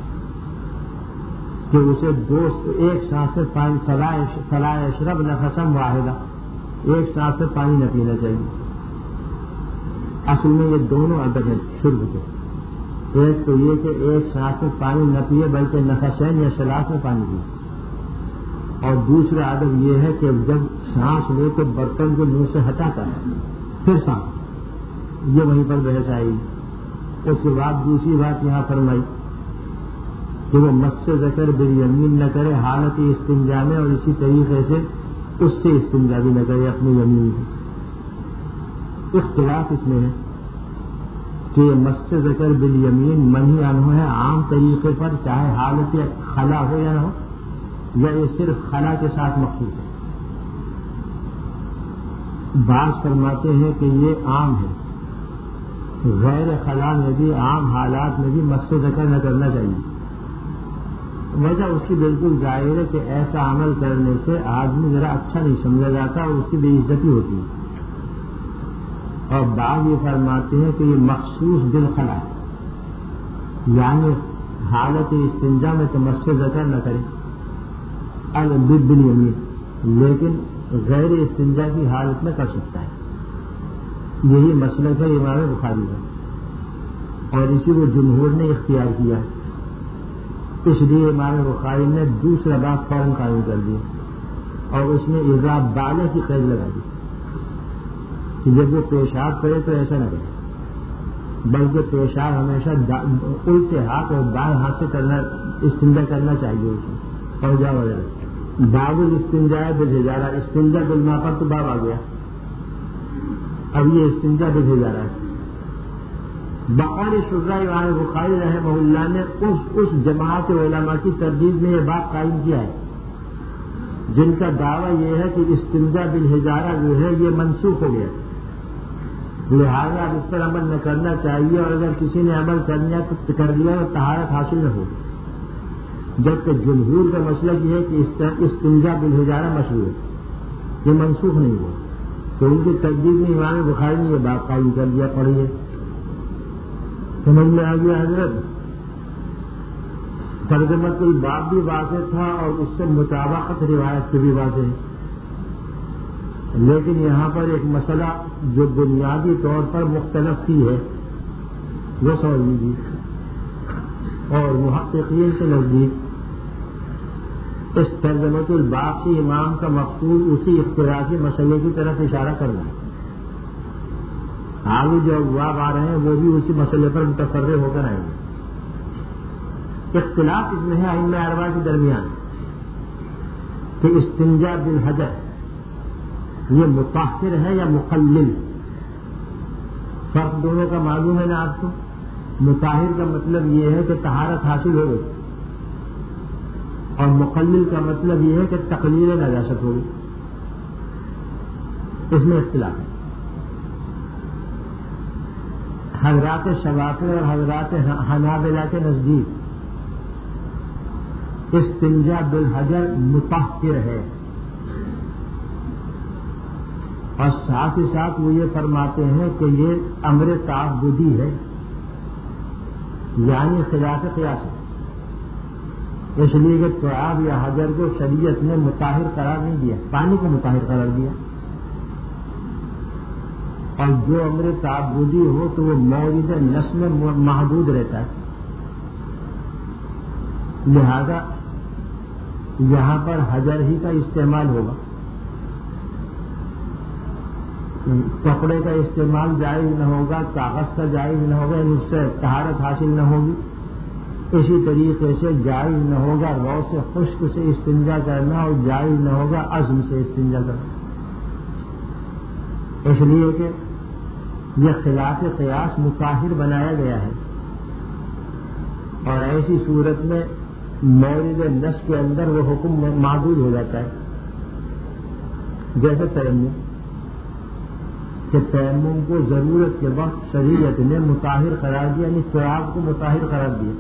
کہ اسے دوست ایک سانس سے پانی فلا یشرب نفسا واحدہ، ایک سانس سے پانی نہ پینا چاہیے. اصل میں یہ دونوں ادب ہیں شرب کے. ایک تو یہ کہ ایک سانس میں پانی نہ پیے بلکہ نفسین یا سلاس میں پانی پیے، اور دوسرا ادب یہ ہے کہ جب سانس لے تو برتن کو منہ سے ہٹاتا ہے پھر سانس، یہ وہیں پر بحث آئے گی. اس کے بعد دوسری بات یہاں فرمائی کہ وہ مس ذکر بالیمین نہ کرے حالت استنجا میں، اور اسی طریقے سے اس سے استنجا بھی نہ کرے اپنی یمین سے. اختلاف اس میں ہے کہ مس ذکر بالیمین منہی عنہ ہے عام طریقے پر، چاہے حالت خلا ہو یا نہ ہو، یا یہ صرف خلا کے ساتھ مخصوص ہے. بعض فرماتے ہیں کہ یہ عام ہے، غیر خلا میں بھی عام حالات میں بھی مس ذکر نہ کرنا چاہیے. وجہ اس کی بالکل ظاہر ہے کہ ایسا عمل کرنے سے آدمی ذرا اچھا نہیں سمجھا جاتا اور اس کی بے عزتی ہوتی ہے. اور بعض یہ فرماتے ہیں کہ یہ مخصوص بالخلا ہے، یعنی حالت استنجا میں تو مس ذکر نہ کرے بالیمین، لیکن غیر استنجا کی حالت میں کر سکتا ہے. یہی مسلک ہے امام بخاری کا، اور اسی کو جمہور نے اختیار کیا. اس لیے امام بخاری نے دوسرا باب فوراً قائم کر دیا اور اس میں اذا بالغ کی قید لگا دی کہ جب وہ پیشاب کرے تو ایسا نہ کرے، بلکہ پیشاب ہمیشہ الٹے ہاتھ اور دائیں ہاتھ سے کرنا، استنجا کرنا چاہیے اسے. اور جا وغیرہ باب الاستنجا بالحجارہ، استنجا بالماء پر تو باب آ گیا. اب یہ استنجا بالحجارہ ہے. بقول شرح امام بخاری رحمہ اللہ نے اس اس جماعت علماء کی تردید میں یہ بات قائم کیا ہے جن کا دعویٰ یہ ہے کہ استنجا بالحجارہ جو ہے یہ منسوخ ہو گیا، لہذا اب اس پر عمل نہ کرنا چاہیے، اور اگر کسی نے عمل کرنا تو کر دیا تو طہارت حاصل نہ ہو. جبکہ جمہور کا مسئلہ یہ ہے کہ استنجا بالحجارہ مشروع ہے، یہ منسوخ نہیں ہوا. تو ان کی تردید میں امام بخاری نے یہ بات قائم کر دیا. پڑھیے سمجھ میں آ گیا حضرت. ترجمہ کوئی باب بھی واضح تھا اور اس سے مطابقت روایت سے بھی واضح ہے، لیکن یہاں پر ایک مسئلہ جو بنیادی طور پر مختلف کی ہے وہ سمجھ لیجیے. اور محققین کے نزدیک اس ترجمۃ الباب سے امام کا مقصود اسی اختلافی مسئلے کی طرف اشارہ کرنا ہے. آگے جو ابواب آ رہے ہیں وہ بھی اسی مسئلے پر متفرع ہو کر آئیں گے. اختلاف اس میں ہے ائمہ اربعہ کے درمیان کہ استنجا بالحجر یہ مطہر ہے یا مقلل. فرق دونوں کا معلوم ہے نا آپ کو. مطہر کا مطلب یہ ہے کہ طہارت حاصل ہو گئی، اور مقلل کا مطلب یہ ہے کہ تقلیل نجاست ہو گئی. اس میں اختلاف ہے. حضرات شوافی اور حضرات حنابلہ کے نزدیک استنجا بالحجر مطہر ہے، اور ساتھ ہی ساتھ وہ یہ فرماتے ہیں کہ یہ امر تعبدی ہے، یعنی خلاف قیاس ہے، اس لیے کہ تراب یا حجر کو شریعت نے مطہر قرار نہیں دیا، پانی کو مطہر قرار دیا، اور جو امر تعبدی ہو تو وہ مورد نس میں محدود رہتا ہے، لہذا یہاں پر حجر ہی کا استعمال ہوگا، کپڑے کا استعمال جائز نہ ہوگا، کاغذ کا جائز نہ ہوگا، اس سے طہارت حاصل نہ ہوگی، اسی طریقے سے جائز نہ ہوگا رو سے خشک سے استنجا کرنا، اور جائز نہ ہوگا عزم سے استنجا کرنا، اس لیے کہ یہ خلاف قیاس مطہر بنایا گیا ہے، اور ایسی صورت میں مورد نس کے اندر وہ حکم معدود ہو جاتا ہے، جیسے تیمم کہ تیمم کو ضرورت کے وقت شریعت نے مطہر قرار دیا، یعنی تراب کو مطہر قرار دیا،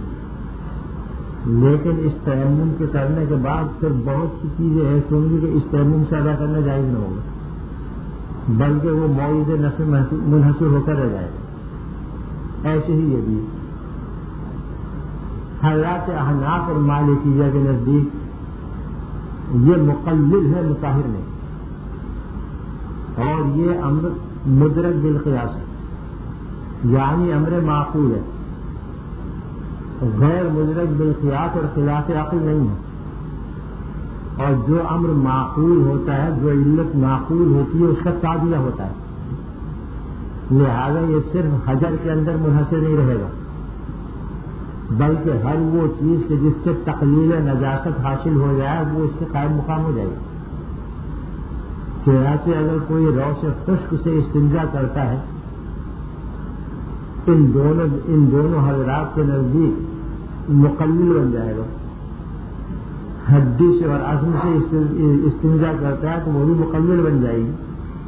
لیکن اس تیمم کے کرنے کے بعد پھر بہت سی چیزیں ایسی ہوں گی کہ اس تیمم سے ادا کرنا جائز نہ ہوگا، بلکہ وہ مورد نس میں منحصر ہو کر رہ جائے گا۔ ایسے ہی یہ بھی حضرات احناف اور مالکیہ کے نزدیک یہ مقلل ہے، مطہر نہیں، اور یہ امر مدرک بالقیاس ہے، یعنی امر معقول ہے، غیر مدرک بالقیاس اور خلاف عقل نہیں ہے، اور جو امر معقول ہوتا ہے، جو علت معقول ہوتی ہے، اس کا تعدیہ ہوتا ہے، لہذا یہ صرف حجر کے اندر منحصر نہیں رہے گا، بلکہ ہر وہ چیز کہ جس سے تقلیل نجاست حاصل ہو جائے وہ اس سے قائم مقام ہو جائے گا۔ چنانچہ اگر کوئی رو سے خشک سے استنجا کرتا ہے، ان دونوں ان دونوں حضرات کے نزدیک مقلل بن جائے گا، ہڈی سے اور عزم سے استنجا کرتا ہے تو وہ بھی مقلل بن جائے گی،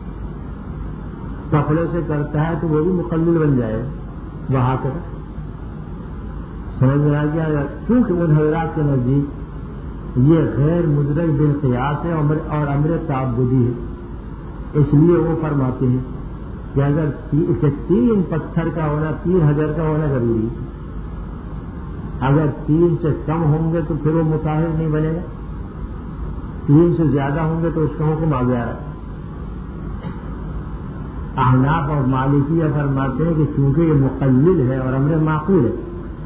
کپڑے سے کرتا ہے تو وہ بھی مقلل بن جائے گا، وہاں پر سمجھ میں آ گیا۔ کیونکہ ان حضرات کے نزدیک یہ غیر مدرک بالقیاس ہے اور امر تعبدی ہے، اس لیے وہ فرماتے ہیں کہ اگر تین پتھر کا ہونا، تین حجر کا ہونا ضروری ہے، اگر تین سے کم ہوں گے تو پھر وہ مطہر نہیں بنے گا، تین سے زیادہ ہوں گے تو اس کا حکم آ گیا ہے۔ احناف اور مالکیہ فرماتے ہیں کہ چونکہ یہ مقلل ہے اور امر معقول ہے،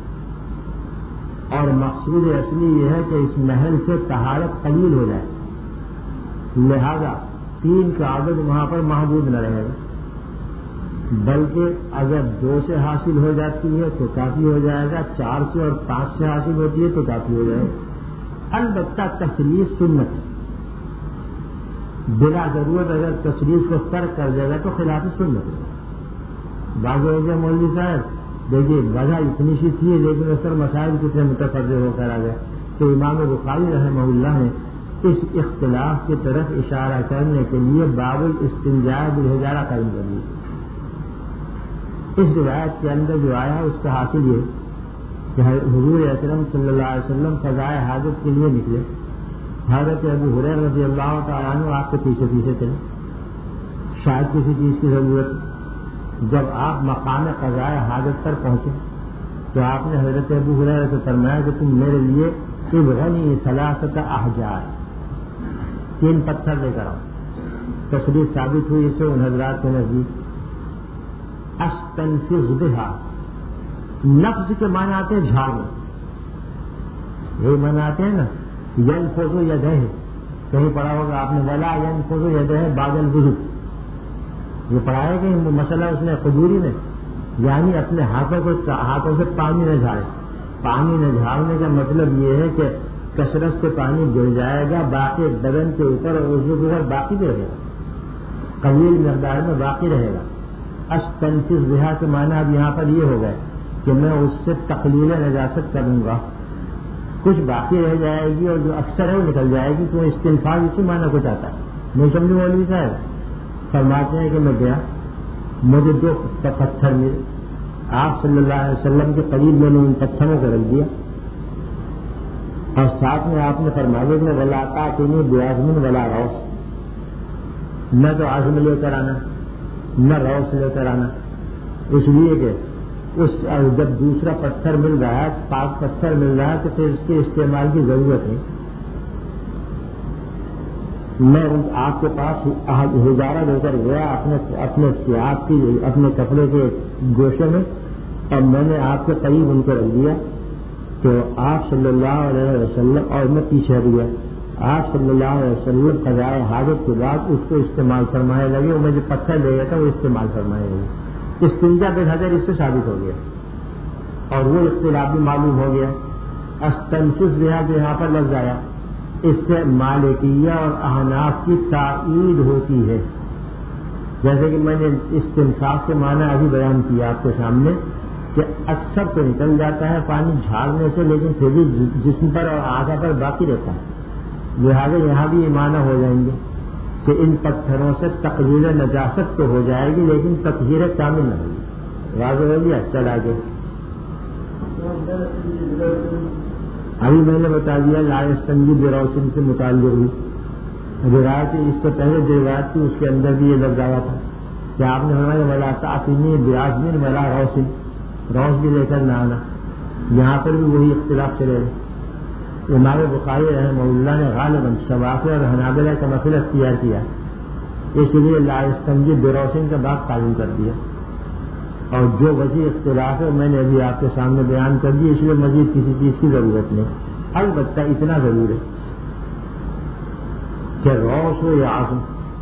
اور مقصود اصلی یہ ہے کہ اس محل سے طہارت قلیل ہو جائے، لہذا تین کا عدد وہاں پر محدود نہ رہے گا، بلکہ اگر دو سے حاصل ہو جاتی ہے تو کافی ہو جائے گا، چار سے اور پانچ سے حاصل ہوتی ہے تو کافی ہو جائے گا۔ البتہ تشریح سنت ہے، بلا ضرورت اگر تشریح کو ترک کر دے گا تو خلاف سنت ہے۔ بعض ہو گیا مولوی صاحب دیکھیے وجہ اتنی سی تھی لیکن اکثر مسائل کتنے متفرع ہو کر آ گئے، تو امام بخاری رحمہ اللہ نے اس اختلاف کی طرف اشارہ کرنے کے لیے باب الاستنجاء بالحجارہ قائم کر دی۔ اس روایت کے اندر جو آیا اس کا حاصل یہ کہ حضور اکرم صلی اللہ علیہ وسلم قضائے حاجت کے لیے نکلے، حضرت ابو ہریرہ رضی اللہ تعالیٰ عنہ آپ کے پیچھے پیچھے چلے، شاید کسی چیز کی ضرورت۔ جب آپ مقام قضائے حاجت پر پہنچے تو آپ نے حضرت ابو ہریرہ سے فرمایا کہ تم میرے لیے ابغنی ثلاثۃ احجار، تین پتھر لے کر آؤ۔ تصریح ثابت ہوئی اس سے ان حضرات کے نزدیک استنفذ بہا، نفذ کے معنی آتے ہیں جھاڑنے، یہی معنی آتے ہیں نا، ینفذ یدہ، کہیں پڑھا ہوگا آپ نے ولا ینفذ یدہ بعد الوضوء، یہ پڑھایا کہ مسئلہ اس نے قدوری میں، یعنی اپنے ہاتھوں کو ہاتھوں سے پانی نہ جھاڑے۔ پانی نہ جھاڑنے کا مطلب یہ ہے کہ کثرت سے پانی گر جائے گا، باقی بدن کے اوپر اور عضو کے اوپر باقی بھی رہے گا، قلیل مقدار میں باقی رہے گا۔ استنفذ بہا کے معنی اب یہاں پر یہ ہو گئے کہ میں اس سے تقلیل نجاست کروں گا، کچھ باقی رہ جائے گی اور جو اکثر ہے وہ نکل جائے گی، تو استنفاذ اسی معنی کو چاہتا ہے۔ نہیں سمجھو مولوی صاحب؟ فرماتے ہیں کہ میں گیا، مجھے دو پتھر ملے، آپ صلی اللہ علیہ وسلم کے قریب میں نے ان پتھروں کو رکھ دیا، اور ساتھ میں آپ نے فرمایا کہ ولا تعطنی بعزم ولا روس، نہ تو عزم لے کر آنا نہ روس لے کر آنا، اس لیے کہ اس جب دوسرا پتھر مل رہا ہے، پاک پتھر مل رہا ہے، تو پھر اس کے استعمال کی ضرورت ہے۔ میں آپ کے پاس ہزارہ لے کر گیا اپنے اپنے سیاحت کی اپنے کپڑے کے گوشے میں، اور میں نے آپ کے قریب ان کو رکھ دیا تو آپ صلی اللہ علیہ وسلم، اور میں پیچھے ہٹ گیا، آپ صلی اللہ علیہ وسلم قضائے حاجت کے بعد اس کو استعمال فرمانے لگے، اور میں جو پتھر لے گیا تھا وہ استعمال فرمانے لگے۔ استنجا بالحجر اس سے ثابت ہو گیا، اور وہ اختلاف بھی معلوم ہو گیا۔ استنشق جو یہاں پر لفظ آیا، اس سے مالکیہ اور احناف کی تائید ہوتی ہے، جیسے کہ میں نے استنشاق کے معنی ابھی بیان کیا آپ کے سامنے کہ اکثر تو نکل جاتا ہے پانی جھاڑنے سے، لیکن پھر بھی جسم پر اور اعضاء پر باقی رہتا ہے، لہٰذا یہاں بھی یہ معنی ہو جائیں گے کہ ان پتھروں سے تقریر نجاست تو ہو جائے گی لیکن تطہیر کامل نہ ہوگی۔ واضح ہو گیا؟ چل آگے۔ ابھی میں نے بتا دیا لا یستنجی بروسن سے متعلق ہوئی روایت، اس سے پہلے جو روایت تھی اس کے اندر بھی یہ لفظ آیا تھا کہ آپ نے فرمایا ولا تعطنی بعزم ولا روسن، روس بھی لے کر نہ آنا، یہاں پر بھی وہی اختلاف چلے گا۔ امام بخاری رحمہ اللہ نے غالباً شوافی اور حنابلہ کا مسئلہ اختیار کیا، اس لیے لا یستنجی بروسن کا باب قائم کر دیا، اور جو وجہ اختلاف ہے میں نے ابھی آپ کے سامنے بیان کر دی، اس لیے مزید کسی چیز کی ضرورت نہیں۔ البتہ اتنا ضرور ہے کہ روس ہو یا عزم،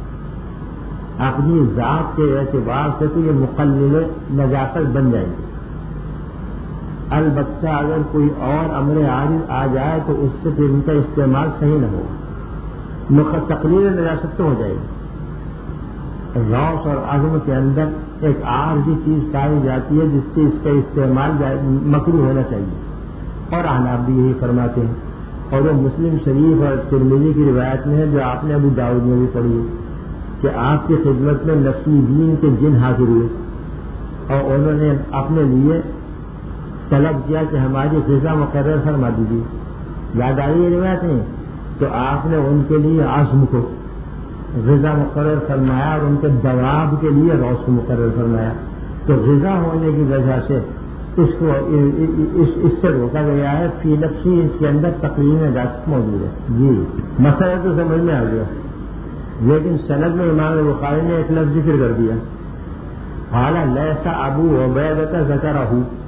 اپنی ذات کے اعتبار سے تو یہ مقلل نجاست بن جائے گی، البتہ اگر کوئی اور امر عارض آ جائے تو اس سے پھر ان کا استعمال صحیح نہ ہوگا، تقریر نجاست تو ہو جائے گی۔ روس اور عزم کے اندر ایک عارضی چیز پائی جاتی ہے جس سے اس کا استعمال مکروہ ہونا چاہیے، اور احناف بھی یہی فرماتے ہیں، اور وہ مسلم شریف اور ترمذی کی روایت میں ہے جو آپ نے ابو داؤد میں بھی پڑھی ہے کہ آپ کی خدمت میں نصیبین کے جن حاضر ہوئے اور انہوں نے اپنے لیے طلب کیا کہ ہماری غذا مقرر فرما دیجیے، یاد آئی یہ روایت نہیں؟ تو آپ نے ان کے لیے عزم کو غذا مقرر فرمایا اور ان کے دواب کے لیے روس کو مقرر فرمایا، تو غذا ہونے کی وجہ سے اس کو اس, اس سے روکا گیا ہے، فی نفسی اس کے اندر تقریر نجاست موجود ہے۔ جی مسئلہ تو سمجھ میں آ گیا، لیکن سند میں امام بخاری نے ایک لفظ ذکر کر دیا، حالا لیسا ابو عبیدہ ذکرہ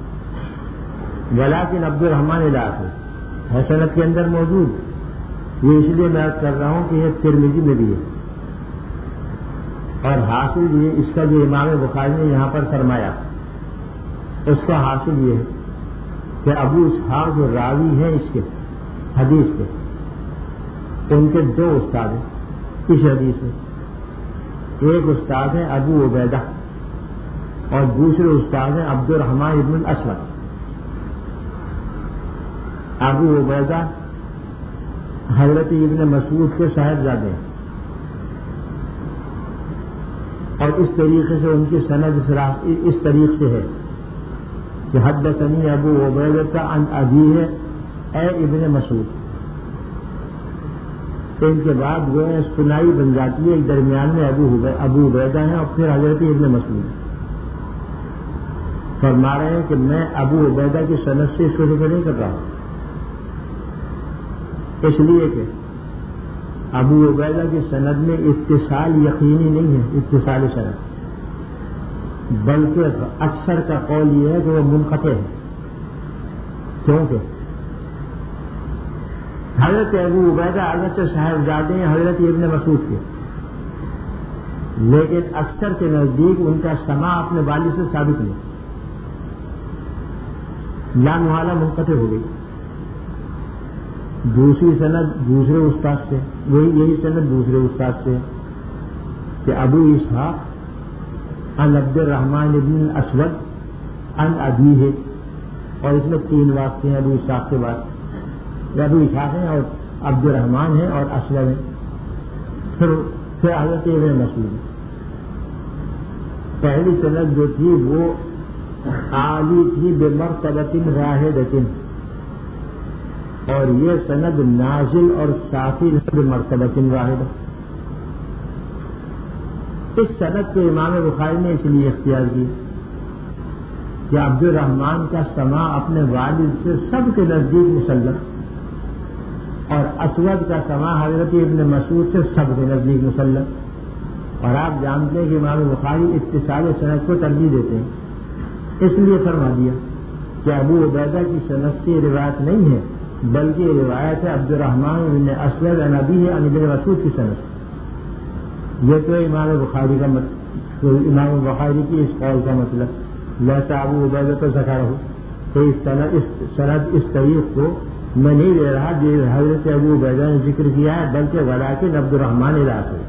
ولیکن عبد الرحمن علاقہ ہے سند کے اندر موجود، یہ اس لیے میں کر رہا ہوں کہ یہ ترمذی میں بھی ہے، اور حاصل یہ اس کا جو امام بخاری نے یہاں پر فرمایا اس کا حاصل یہ ہے کہ ابو اسحاق جو راوی ہیں اس کے حدیث کے، ان کے دو استاد ہیں اس حدیث میں، ایک استاد ہیں ابو عبیدہ اور دوسرے استاد ہیں عبد الرحمن ابن الاسود۔ ابو عبیدہ حضرت ابن مسعود کے صاحبزادے ہیں، اور اس طریقے سے ان کی سند اس طریقے سے ہے کہ حدثنی ابو عبیدہ عن ابیہ اے ابن مسعود، ان کے بعد وہ سنائی بن جاتی ہے، ایک درمیان میں ابو ابو عبیدہ ہیں اور پھر حضرت ابن مسعود فرما رہے ہیں کہ میں ابو عبیدہ کی سند سے اس کو ذکر نہیں کر رہا ہوں، اس لیے کہ ابو عبیدہ کی سند میں اتصال یقینی نہیں ہے، اتصال سند، بلکہ اکثر کا قول یہ ہے کہ وہ منقطع ہے، کیونکہ حضرت ابو عبیدہ حضرت صاحبزادے ہیں حضرت ابن مسعود کے، لیکن اکثر کے نزدیک ان کا سماع اپنے والد سے ثابت نہیں، لا محالہ منقطع ہو گئی۔ دوسری سند دوسرے استاد سے، وہی یہی سند دوسرے استاد سے کہ ابو اسحاق عن عبد الرحمن ابن الاسود عن ابیہ، اور اس میں تین واسطے ہیں ابو اسحاق کے بعد، ابو اسحاق ہیں اور عبد الرحمن ہیں اور اسود ہیں، پھر پھر حضرت ابن مسعود۔ پہلی سند جو تھی وہ عالی تھی بمرتبۃ واحدۃ، اور یہ سند نازل اور صافی بمرتبۃ واحدہ، اس سند کو امام بخاری نے اس لیے اختیار کی کہ عبد الرحمن کا سماع اپنے والد سے سب کے نزدیک مسلم، اور اسود کا سماع حضرت ابن مسعود سے سب کے نزدیک مسلم. اور آپ جانتے ہیں کہ امام بخاری اتصال سند کو ترجیح دیتے ہیں، اس لیے فرما دیا کہ ابو عبیدہ کی سند سے روایت نہیں ہے بلکہ یہ روایت ہے عبد الرحمن بن اسود عن ابیہ عن ابن مسعود کی سند. یہ تو امام بخاری کا مطلب، امام بخاری کی اس قول کا مطلب لیسا ابو عبیدہ تو ذکر ہو تو اس سند اس سند اس طریق کو میں نہیں لے رہا جو حضرت ابو عبیدہ نے ذکر کیا ہے، بلکہ ولیکن عبد الرحمن علاق ہے.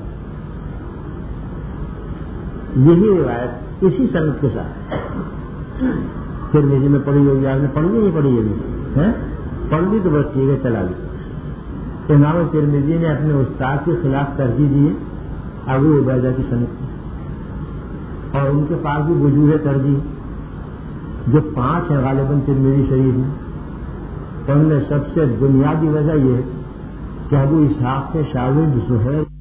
یہی روایت اسی سند کے ساتھ پھر میری میں پڑھی ہوگی، آپ نے پڑھی نہیں پڑھی ہوگی، پڑھ لی تو بس ٹھیک ہے چلا لی. امام ترمذی نے اپنے استاد کے خلاف ترجیح دی ابو عبیدہ کی سند کی، اور ان کے پاس بھی وجوہ ترجیح جو پانچ ہیں غالباً ترمذی شریف میں. ان میں سب سے بنیادی وجہ یہ کہ ابو اسحاق کے شاگرد زہیر